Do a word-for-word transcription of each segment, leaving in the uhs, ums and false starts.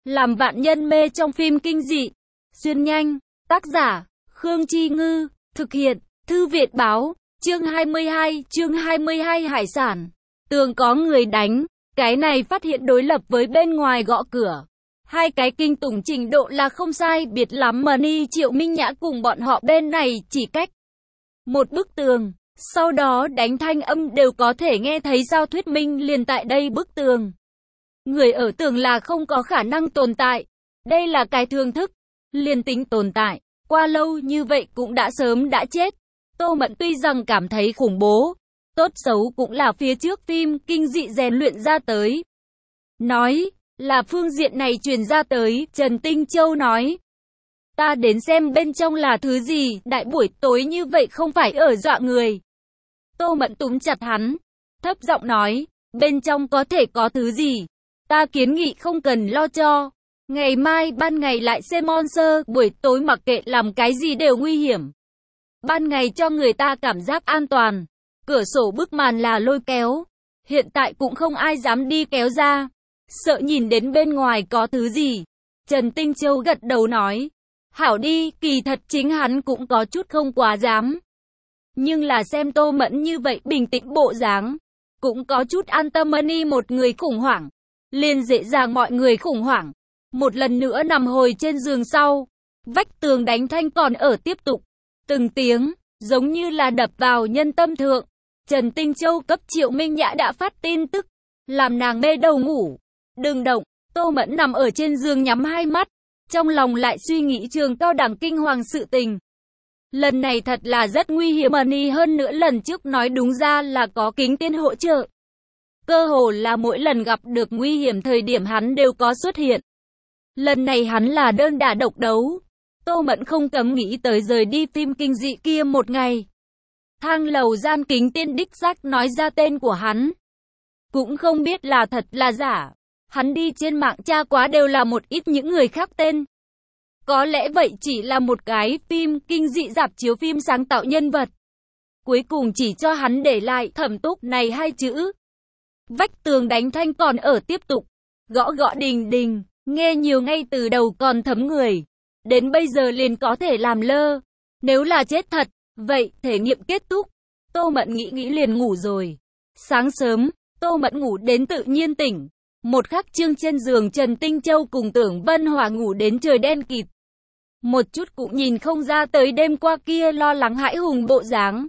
Làm vạn nhân mê trong phim kinh dị. Xuyên nhanh. Tác giả, Khương Chi Ngư. Thực hiện, Thư Việt Báo. Chương hai mươi hai, chương hai mươi hai Hải sản. Tường có người đánh. Cái này phát hiện đối lập với bên ngoài gõ cửa. Hai cái kinh tủng trình độ là không sai biệt lắm. Money Triệu Minh Nhã cùng bọn họ bên này chỉ cách một bức tường. Sau đó đánh thanh âm đều có thể nghe thấy sao thuyết minh liền tại đây bức tường. Người ở tường là không có khả năng tồn tại. Đây là cái thương thức. Liền tính tồn tại. Qua lâu như vậy cũng đã sớm đã chết. Tô Mẫn tuy rằng cảm thấy khủng bố. Tốt xấu cũng là phía trước phim kinh dị rèn luyện ra tới. Nói là phương diện này truyền ra tới. Trần Tinh Châu nói. Ta đến xem bên trong là thứ gì. Đại buổi tối như vậy không phải ở dọa người. Tô Mẫn túm chặt hắn. Thấp giọng nói. Bên trong có thể có thứ gì. Ta kiến nghị không cần lo cho. Ngày mai ban ngày lại xem monster. Buổi tối mặc kệ làm cái gì đều nguy hiểm. Ban ngày cho người ta cảm giác an toàn. Cửa sổ bức màn là lôi kéo. Hiện tại cũng không ai dám đi kéo ra. Sợ nhìn đến bên ngoài có thứ gì. Trần Tinh Châu gật đầu nói. Hảo đi, kỳ thật chính hắn cũng có chút không quá dám. Nhưng là xem Tô Mẫn như vậy bình tĩnh bộ dáng. Cũng có chút an tâm. Money một người khủng hoảng. Liền dễ dàng mọi người khủng hoảng. Một lần nữa nằm hồi trên giường sau. Vách tường đánh thanh còn ở tiếp tục. Từng tiếng, giống như là đập vào nhân tâm thượng. Trần Tinh Châu cấp Triệu Minh Nhã đã phát tin tức. Làm nàng mê đầu ngủ. Đừng động. Tô Mẫn nằm ở trên giường nhắm hai mắt. Trong lòng lại suy nghĩ trường cao đẳng kinh hoàng sự tình. Lần này thật là rất nguy hiểm. Money hơn nữa lần trước nói đúng ra là có kính tiên hỗ trợ. Cơ hồ là mỗi lần gặp được nguy hiểm thời điểm hắn đều có xuất hiện. Lần này hắn là đơn đả độc đấu. Tô Mẫn không cấm nghĩ tới rời đi phim kinh dị kia một ngày. Thang lầu gian kính tiên đích xác nói ra tên của hắn. Cũng không biết là thật là giả. Hắn đi trên mạng tra quá đều là một ít những người khác tên. Có lẽ vậy chỉ là một cái phim kinh dị rạp chiếu phim sáng tạo nhân vật. Cuối cùng chỉ cho hắn để lại Thẩm Túc này hai chữ. Vách tường đánh thanh còn ở tiếp tục. Gõ gõ đình đình. Nghe nhiều ngay từ đầu còn thấm người. Đến bây giờ liền có thể làm lơ. Nếu là chết thật, vậy thể nghiệm kết thúc. Tô Mẫn nghĩ nghĩ liền ngủ rồi. Sáng sớm, Tô Mẫn ngủ đến tự nhiên tỉnh. Một khắc trương trên giường Trần Tinh Châu cùng Tưởng Vân Hòa ngủ đến trời đen kịt. Một chút cũng nhìn không ra tới đêm qua kia lo lắng hãi hùng bộ dáng.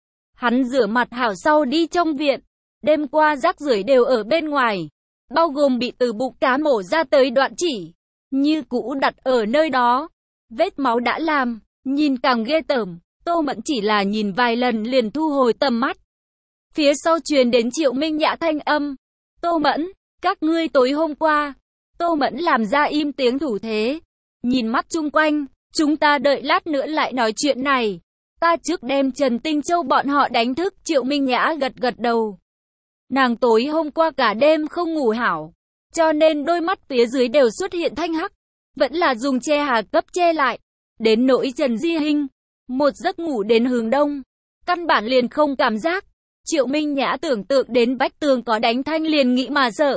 Hắn rửa mặt hảo sau đi trong viện. Đêm qua rác rưởi đều ở bên ngoài. Bao gồm bị từ bụng cá mổ ra tới đoạn chỉ. Như cũ đặt ở nơi đó. Vết máu đã làm. Nhìn càng ghê tởm. Tô Mẫn chỉ là nhìn vài lần liền thu hồi tầm mắt. Phía sau truyền đến Triệu Minh Nhã thanh âm. Tô Mẫn, các ngươi tối hôm qua. Tô Mẫn làm ra im tiếng thủ thế. Nhìn mắt chung quanh. Chúng ta đợi lát nữa lại nói chuyện này. Ta trước đem Trần Tinh Châu bọn họ đánh thức. Triệu Minh Nhã gật gật đầu. Nàng tối hôm qua cả đêm không ngủ hảo. Cho nên đôi mắt phía dưới đều xuất hiện thanh hắc. Vẫn là dùng che hà cấp che lại. Đến nỗi Trần Di Hinh. Một giấc ngủ đến hướng đông. Căn bản liền không cảm giác. Triệu Minh Nhã tưởng tượng đến vách tường có đánh thanh liền nghĩ mà sợ.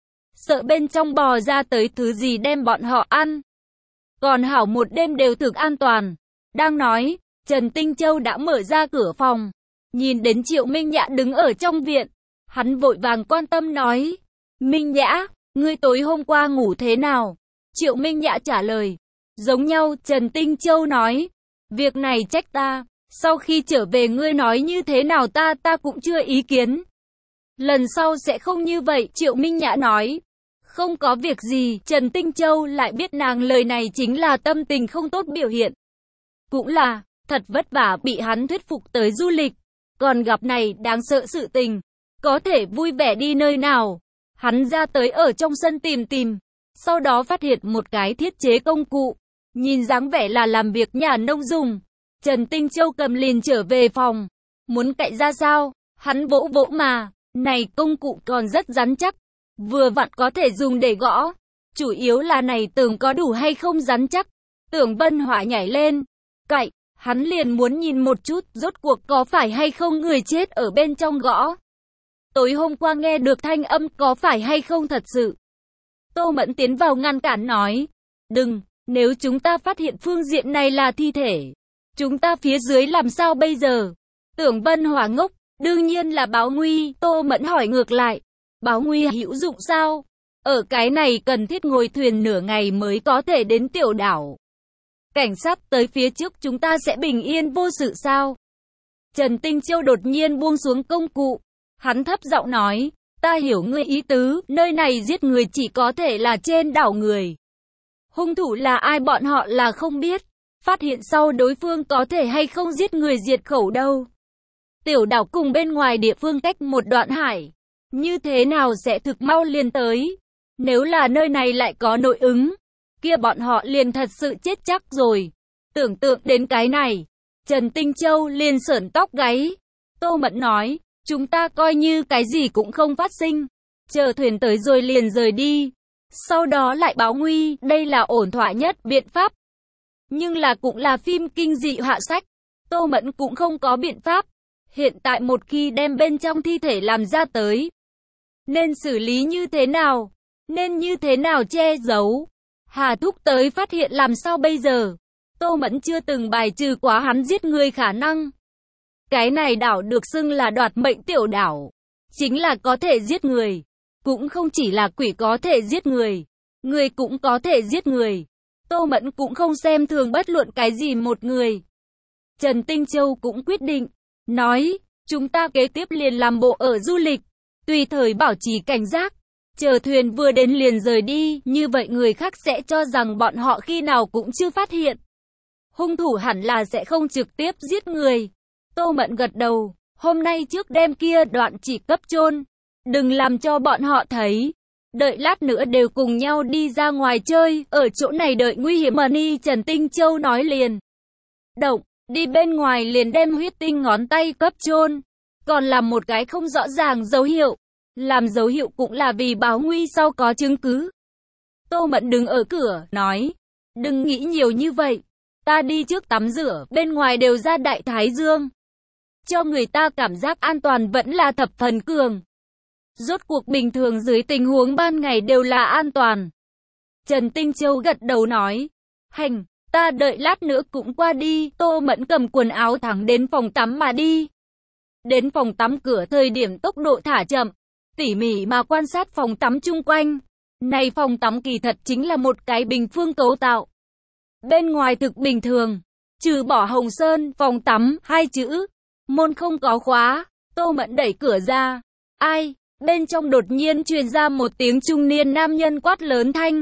Sợ bên trong bò ra tới thứ gì đem bọn họ ăn. Còn hảo một đêm đều thực an toàn. Đang nói, Trần Tinh Châu đã mở ra cửa phòng. Nhìn đến Triệu Minh Nhã đứng ở trong viện. Hắn vội vàng quan tâm nói. Minh Nhã, ngươi tối hôm qua ngủ thế nào? Triệu Minh Nhã trả lời. Giống nhau, Trần Tinh Châu nói. Việc này trách ta. Sau khi trở về ngươi nói như thế nào ta ta cũng chưa ý kiến. Lần sau sẽ không như vậy, Triệu Minh Nhã nói. Không có việc gì, Trần Tinh Châu lại biết nàng lời này chính là tâm tình không tốt biểu hiện. Cũng là, thật vất vả bị hắn thuyết phục tới du lịch. Còn gặp này đáng sợ sự tình. Có thể vui vẻ đi nơi nào. Hắn ra tới ở trong sân tìm tìm. Sau đó phát hiện một cái thiết chế công cụ. Nhìn dáng vẻ là làm việc nhà nông dùng. Trần Tinh Châu cầm liền trở về phòng. Muốn cạy ra sao? Hắn vỗ vỗ mà. Này công cụ còn rất rắn chắc. Vừa vặn có thể dùng để gõ. Chủ yếu là này tường có đủ hay không rắn chắc. Tưởng Vân Hỏa nhảy lên. Cạy. Hắn liền muốn nhìn một chút. Rốt cuộc có phải hay không người chết ở bên trong gõ. Tối hôm qua nghe được thanh âm có phải hay không thật sự. Tô Mẫn tiến vào ngăn cản nói, đừng, nếu chúng ta phát hiện phương diện này là thi thể, chúng ta phía dưới làm sao bây giờ? Tưởng Vân Hòa ngốc, đương nhiên là báo nguy. Tô Mẫn hỏi ngược lại, báo nguy hữu dụng sao? Ở cái này cần thiết ngồi thuyền nửa ngày mới có thể đến tiểu đảo. Cảnh sát tới phía trước chúng ta sẽ bình yên vô sự sao? Trần Tinh Châu đột nhiên buông xuống công cụ. Hắn thấp giọng nói, ta hiểu ngươi ý tứ, nơi này giết người chỉ có thể là trên đảo người. Hung thủ là ai bọn họ là không biết. Phát hiện sau đối phương có thể hay không giết người diệt khẩu đâu. Tiểu đảo cùng bên ngoài địa phương cách một đoạn hải. Như thế nào sẽ thực mau liền tới? Nếu là nơi này lại có nội ứng, kia bọn họ liền thật sự chết chắc rồi. Tưởng tượng đến cái này, Trần Tinh Châu liền sởn tóc gáy. Tô Mẫn nói, chúng ta coi như cái gì cũng không phát sinh. Chờ thuyền tới rồi liền rời đi. Sau đó lại báo nguy, đây là ổn thỏa nhất biện pháp. Nhưng là cũng là phim kinh dị họa sách. Tô Mẫn cũng không có biện pháp. Hiện tại một khi đem bên trong thi thể làm ra tới, nên xử lý như thế nào? Nên như thế nào che giấu? Hà Thúc tới phát hiện làm sao bây giờ? Tô Mẫn chưa từng bài trừ quá hắn giết người khả năng. Cái này đảo được xưng là đoạt mệnh tiểu đảo. Chính là có thể giết người. Cũng không chỉ là quỷ có thể giết người. Người cũng có thể giết người. Tô Mẫn cũng không xem thường bất luận cái gì một người. Trần Tinh Châu cũng quyết định. Nói, chúng ta kế tiếp liền làm bộ ở du lịch. Tùy thời bảo trì cảnh giác. Chờ thuyền vừa đến liền rời đi. Như vậy người khác sẽ cho rằng bọn họ khi nào cũng chưa phát hiện. Hung thủ hẳn là sẽ không trực tiếp giết người. Tô Mẫn gật đầu. Hôm nay trước đêm kia đoạn chỉ cấp chôn. Đừng làm cho bọn họ thấy. Đợi lát nữa đều cùng nhau đi ra ngoài chơi. Ở chỗ này đợi nguy hiểm mà ni. Trần Tinh Châu nói liền. Động, đi bên ngoài liền đem huyết tinh ngón tay cấp chôn. Còn làm một cái không rõ ràng dấu hiệu. Làm dấu hiệu cũng là vì báo nguy sau có chứng cứ. Tô Mẫn đứng ở cửa, nói. Đừng nghĩ nhiều như vậy. Ta đi trước tắm rửa, bên ngoài đều ra đại thái dương. Cho người ta cảm giác an toàn vẫn là thập phần cường. Rốt cuộc bình thường dưới tình huống ban ngày đều là an toàn. Trần Tinh Châu gật đầu nói. Hành, ta đợi lát nữa cũng qua đi. Tô Mẫn cầm quần áo thẳng đến phòng tắm mà đi. Đến phòng tắm cửa thời điểm tốc độ thả chậm. Tỉ mỉ mà quan sát phòng tắm chung quanh. Này phòng tắm kỳ thật chính là một cái bình phương cấu tạo. Bên ngoài thực bình thường. Trừ bỏ hồng sơn, phòng tắm, hai chữ. Môn không có khóa. Tô Mẫn đẩy cửa ra. Ai? Bên trong đột nhiên truyền ra một tiếng trung niên nam nhân quát lớn thanh.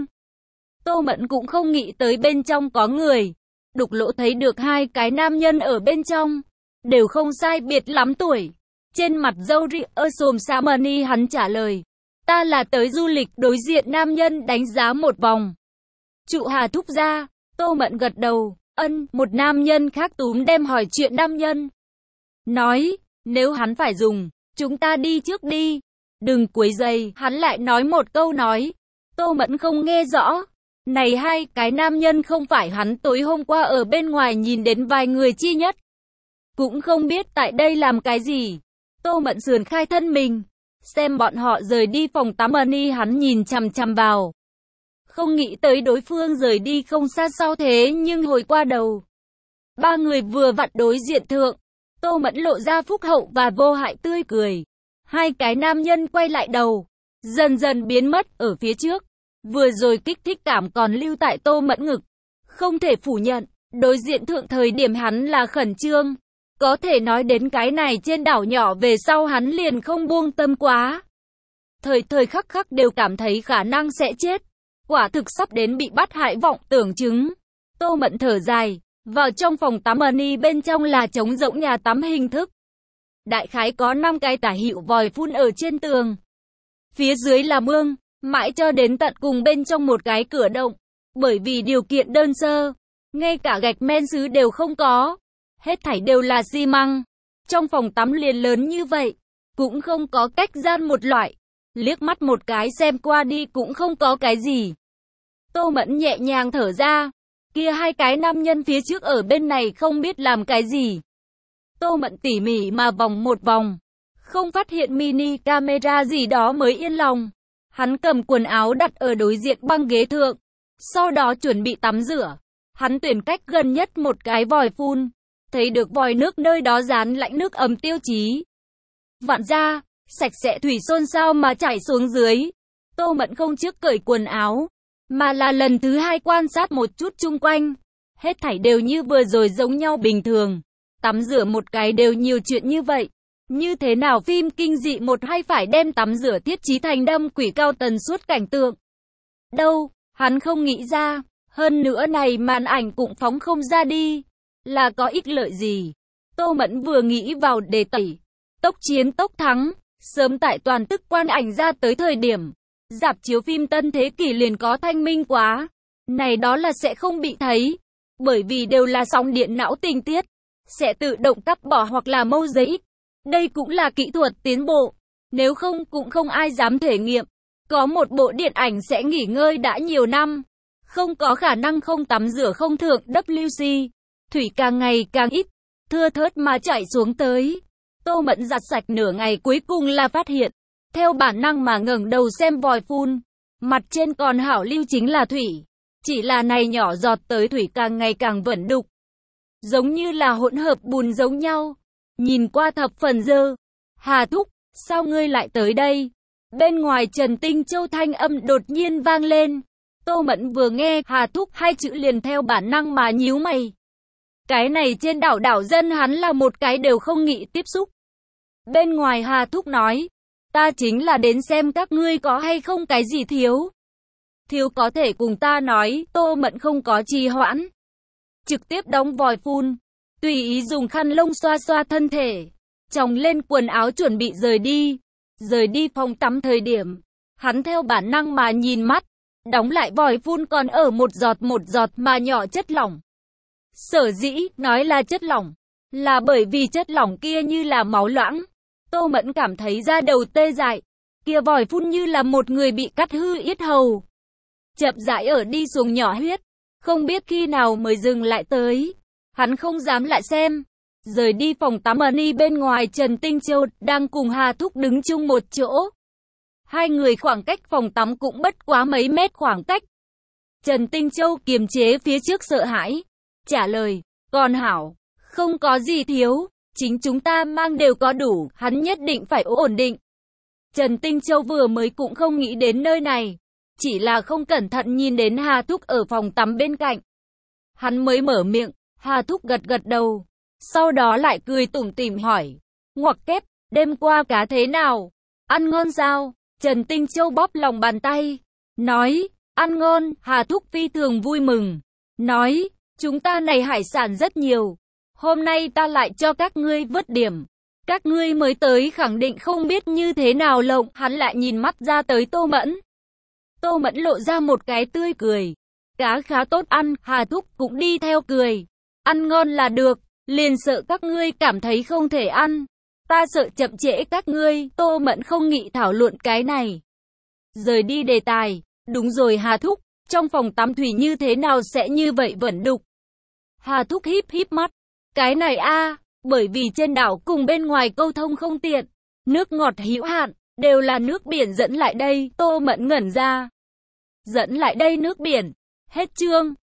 Tô Mẫn cũng không nghĩ tới bên trong có người. Đục lỗ thấy được hai cái nam nhân ở bên trong. Đều không sai biệt lắm tuổi. Trên mặt râu ria ơ xồm xa mờ ni hắn trả lời. Ta là tới du lịch. Đối diện nam nhân đánh giá một vòng. Trụ Hà Thúc ra. Tô Mẫn gật đầu. Ân, một nam nhân khác túm đem hỏi chuyện nam nhân. Nói, nếu hắn phải dùng, chúng ta đi trước đi. Đừng quấy rầy, hắn lại nói một câu nói. Tô Mẫn không nghe rõ. Này hai cái nam nhân không phải hắn tối hôm qua ở bên ngoài nhìn đến vài người chi nhất. Cũng không biết tại đây làm cái gì. Tô Mẫn sườn khai thân mình. Xem bọn họ rời đi phòng tắm ân y hắn nhìn chằm chằm vào. Không nghĩ tới đối phương rời đi không xa sau thế nhưng hồi qua đầu. Ba người vừa vặn đối diện thượng. Tô Mẫn lộ ra phúc hậu và vô hại tươi cười. Hai cái nam nhân quay lại đầu. Dần dần biến mất ở phía trước. Vừa rồi kích thích cảm còn lưu tại Tô Mẫn ngực. Không thể phủ nhận. Đối diện thượng thời điểm hắn là khẩn trương. Có thể nói đến cái này trên đảo nhỏ về sau hắn liền không buông tâm quá. Thời thời khắc khắc đều cảm thấy khả năng sẽ chết. Quả thực sắp đến bị bắt hại vọng tưởng chứng. Tô Mẫn thở dài. Vào trong phòng tắm ân y bên trong là trống rỗng nhà tắm hình thức. Đại khái có năm cái tả hiệu vòi phun ở trên tường. Phía dưới là mương. Mãi cho đến tận cùng bên trong một cái cửa động. Bởi vì điều kiện đơn sơ. Ngay cả gạch men sứ đều không có. Hết thảy đều là xi măng. Trong phòng tắm liền lớn như vậy. Cũng không có cách gian một loại. Liếc mắt một cái xem qua đi cũng không có cái gì. Tô Mẫn nhẹ nhàng thở ra. Kia hai cái nam nhân phía trước ở bên này không biết làm cái gì. Tô Mẫn tỉ mỉ mà vòng một vòng. Không phát hiện mini camera gì đó mới yên lòng. Hắn cầm quần áo đặt ở đối diện băng ghế thượng. Sau đó chuẩn bị tắm rửa. Hắn tuyển cách gần nhất một cái vòi phun. Thấy được vòi nước nơi đó dán lạnh nước ấm tiêu chí. Vặn ra, sạch sẽ thủy xôn xao mà chảy xuống dưới. Tô Mẫn không trước cởi quần áo, mà là lần thứ hai quan sát một chút chung quanh. Hết thảy đều như vừa rồi giống nhau bình thường. Tắm rửa một cái đều nhiều chuyện như vậy. Như thế nào phim kinh dị một hay phải đem tắm rửa thiết trí thành đâm quỷ cao tần suất cảnh tượng? Đâu, hắn không nghĩ ra. Hơn nữa này màn ảnh cũng phóng không ra đi. Là có ích lợi gì? Tô Mẫn vừa nghĩ vào đề tẩy. Tốc chiến tốc thắng. Sớm tại toàn tức quan ảnh ra tới thời điểm. Rạp chiếu phim tân thế kỷ liền có thanh minh quá. Này đó là sẽ không bị thấy. Bởi vì đều là sóng điện não tình tiết. Sẽ tự động cắt bỏ hoặc là mâu giấy. Đây cũng là kỹ thuật tiến bộ. Nếu không cũng không ai dám thể nghiệm. Có một bộ điện ảnh sẽ nghỉ ngơi đã nhiều năm. Không có khả năng không tắm rửa không thượng W C. Thủy càng ngày càng ít. Thưa thớt mà chảy xuống tới. Tô Mẫn giặt sạch nửa ngày cuối cùng là phát hiện. Theo bản năng mà ngẩng đầu xem vòi phun. Mặt trên còn hảo lưu chính là thủy. Chỉ là này nhỏ giọt tới thủy càng ngày càng vẩn đục. Giống như là hỗn hợp bùn giống nhau. Nhìn qua thập phần dơ. Hà Thúc, sao ngươi lại tới đây? Bên ngoài Trần Tinh Châu thanh âm đột nhiên vang lên. Tô Mẫn vừa nghe Hà Thúc hai chữ liền theo bản năng mà nhíu mày. Cái này trên đảo đảo dân hắn là một cái đều không nghĩ tiếp xúc. Bên ngoài Hà Thúc nói. Ta chính là đến xem các ngươi có hay không cái gì thiếu. Thiếu có thể cùng ta nói. Tô Mẫn không có trì hoãn. Trực tiếp đóng vòi phun. Tùy ý dùng khăn lông xoa xoa thân thể. Chồng lên quần áo chuẩn bị rời đi. Rời đi phòng tắm thời điểm. Hắn theo bản năng mà nhìn mắt. Đóng lại vòi phun còn ở một giọt một giọt mà nhỏ chất lỏng. Sở dĩ nói là chất lỏng. Là bởi vì chất lỏng kia như là máu loãng. Tô Mẫn cảm thấy da đầu tê dại. Kia vòi phun như là một người bị cắt hư yết hầu. Chậm rãi ở đi xuống nhỏ huyết. Không biết khi nào mới dừng lại tới. Hắn không dám lại xem. Rời đi phòng tắm Ân bên ngoài Trần Tinh Châu đang cùng Hà Thúc đứng chung một chỗ. Hai người khoảng cách phòng tắm cũng bất quá mấy mét khoảng cách. Trần Tinh Châu kiềm chế phía trước sợ hãi. Trả lời, còn hảo, không có gì thiếu. Chính chúng ta mang đều có đủ, hắn nhất định phải ổn định. Trần Tinh Châu vừa mới cũng không nghĩ đến nơi này. Chỉ là không cẩn thận nhìn đến Hà Thúc ở phòng tắm bên cạnh. Hắn mới mở miệng, Hà Thúc gật gật đầu. Sau đó lại cười tủm tỉm hỏi. Ngoặc kép, đêm qua cá thế nào? Ăn ngon sao? Trần Tinh Châu bóp lòng bàn tay. Nói, ăn ngon, Hà Thúc phi thường vui mừng. Nói, chúng ta này hải sản rất nhiều. Hôm nay ta lại cho các ngươi vớt điểm. Các ngươi mới tới khẳng định không biết như thế nào lộng. Hắn lại nhìn mắt ra tới Tô Mẫn. Tô Mẫn lộ ra một cái tươi cười. Cá khá tốt ăn, Hà Thúc cũng đi theo cười. Ăn ngon là được, liền sợ các ngươi cảm thấy không thể ăn. Ta sợ chậm trễ các ngươi, Tô Mẫn không nghĩ thảo luận cái này. Rời đi đề tài, đúng rồi Hà Thúc, trong phòng tắm thủy như thế nào sẽ như vậy vẫn đục. Hà Thúc híp híp mắt, cái này a, bởi vì trên đảo cùng bên ngoài câu thông không tiện, nước ngọt hữu hạn, đều là nước biển dẫn lại đây, Tô Mẫn ngẩn ra. Dẫn lại đây nước biển, hết chương.